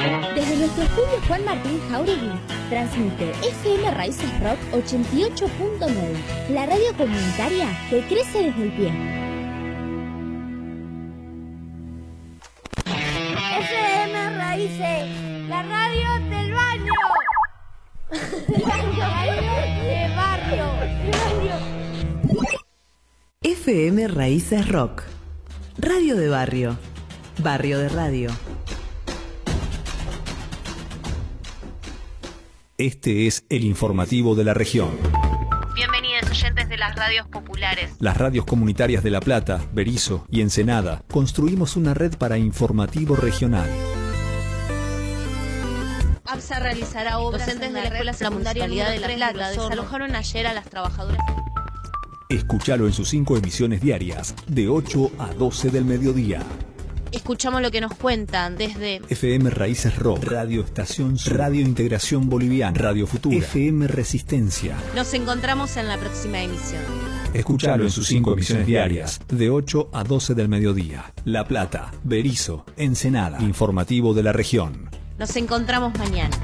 Desde nuestro estudio Juan Martín Jauregui, transmite FM Raíces Rock 88.9, la radio comunitaria que crece desde el pie. FM Raíces, la radio del baño. Radio de barrio. FM Raíces Rock, radio de barrio, barrio de radio. Este es el informativo de la región. Bienvenidos oyentes de las radios populares. Las radios comunitarias de La Plata, Berisso y Ensenada construimos una red para informativo regional. APSA realizará obras. Docentes de la escuela secundaria de La Plata desalojaron ayer a las trabajadoras. Escúchalo en sus 5 emisiones diarias, de 8 a 12 del mediodía. Escuchamos lo que nos cuentan desde FM Raíces Rock, Radio Estación Sur, Radio Integración Boliviana, Radio Futura, FM Resistencia. Nos encontramos en la próxima emisión. Escúchalo en sus 5 emisiones diarias, de 8 a 12 del mediodía. La Plata, Berisso, Ensenada, informativo de la región. Nos encontramos mañana.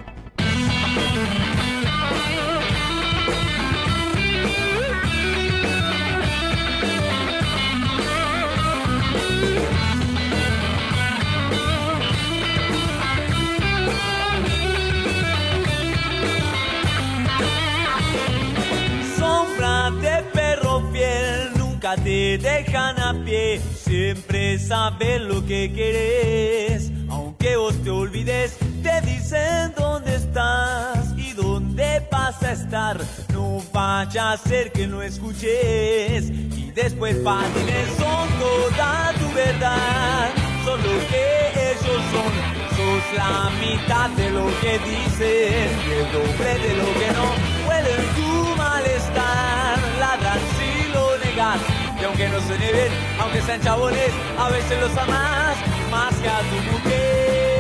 De perro fiel, nunca te dejan a pie, siempre saben lo que querés, aunque vos te olvides, te dicen dónde estás y dónde vas a estar, no vaya a ser que no escuches, y después patines, son toda tu verdad, son lo que ellos son, sos la mitad de lo que dicen, y el doble de lo que no, huelen tu malestar, ladran si lo negas, y aunque no suene bien, aunque sean chabones, a veces los amás más que a tu mujer.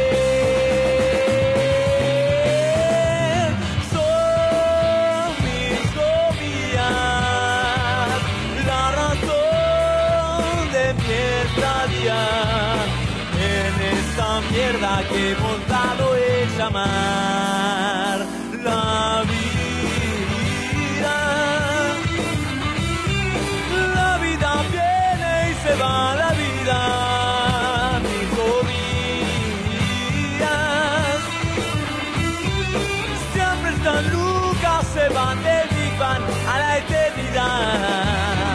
Son mis copias, la razón de mi estadía, en esta mierda que hemos dado es llamar la vida. Se va la vida, mis días siempre están lucas, se van del Big Bang a la eternidad.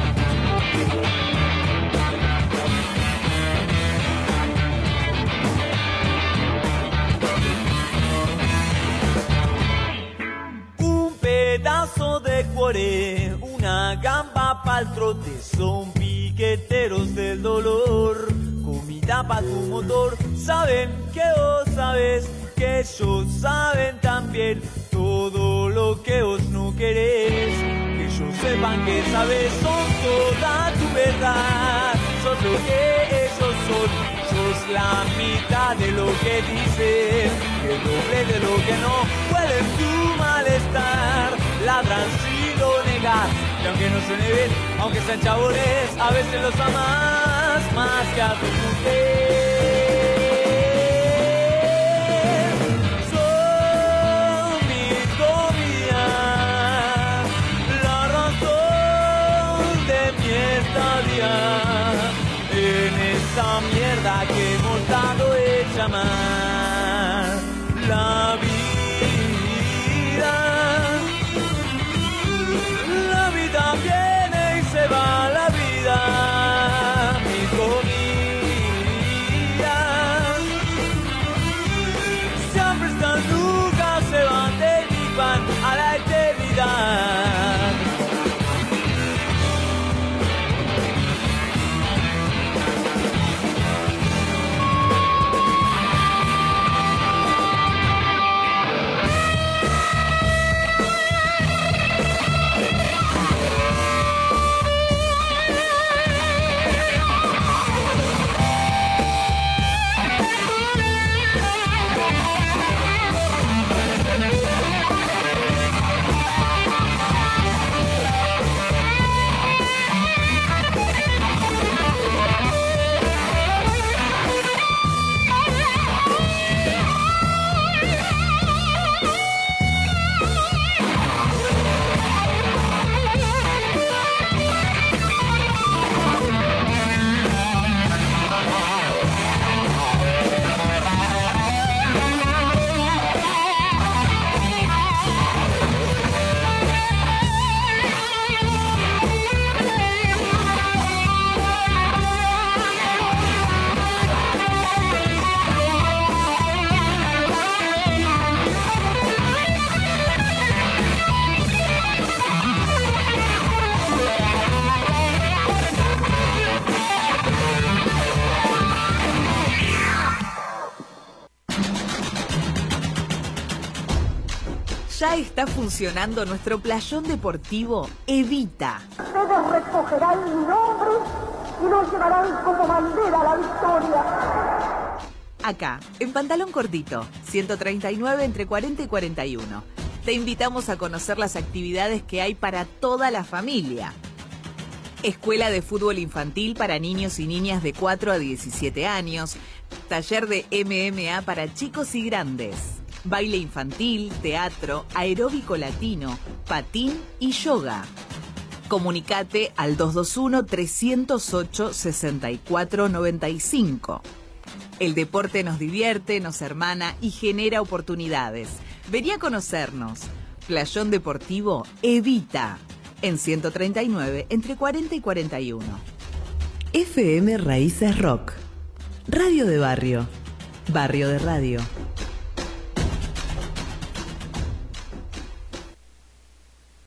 Un pedazo de cuore, una gamba pa'l trote, son piqueteros del dolor, comida pa' tu motor, saben que vos sabes, que ellos saben también todo lo que vos no querés, que ellos sepan que sabes, son toda tu verdad, son lo que ellos son, sos la mitad de lo que dicen, el doble de lo que no, huelen tu malestar, ladran si lo negas, y aunque no suene bien, aunque sean chabones, a veces los amas más que a tu mujer. Son mis comidas, la razón de mi estadía, en esa mierda que hemos dado es llamar la vida. Viene y se va la vida, mis comidas siempre están nunca se van de mi pan a la eternidad. ya está funcionando nuestro playón deportivo Evita. Ustedes recogerán mi nombre y lo llevarán como bandera a la victoria. Acá, en Pantalón Cortito, 139 entre 40 y 41. Te invitamos a conocer las actividades que hay para toda la familia. Escuela de fútbol infantil para niños y niñas de 4 a 17 años. Taller de MMA para chicos y grandes. Baile infantil, teatro, aeróbico latino, patín y yoga. Comunicate al 221-308-6495. El deporte nos divierte, nos hermana y genera oportunidades. Vení a conocernos. Playón Deportivo Evita. En 139, entre 40 y 41. FM Raíces Rock. Radio de barrio. Barrio de radio.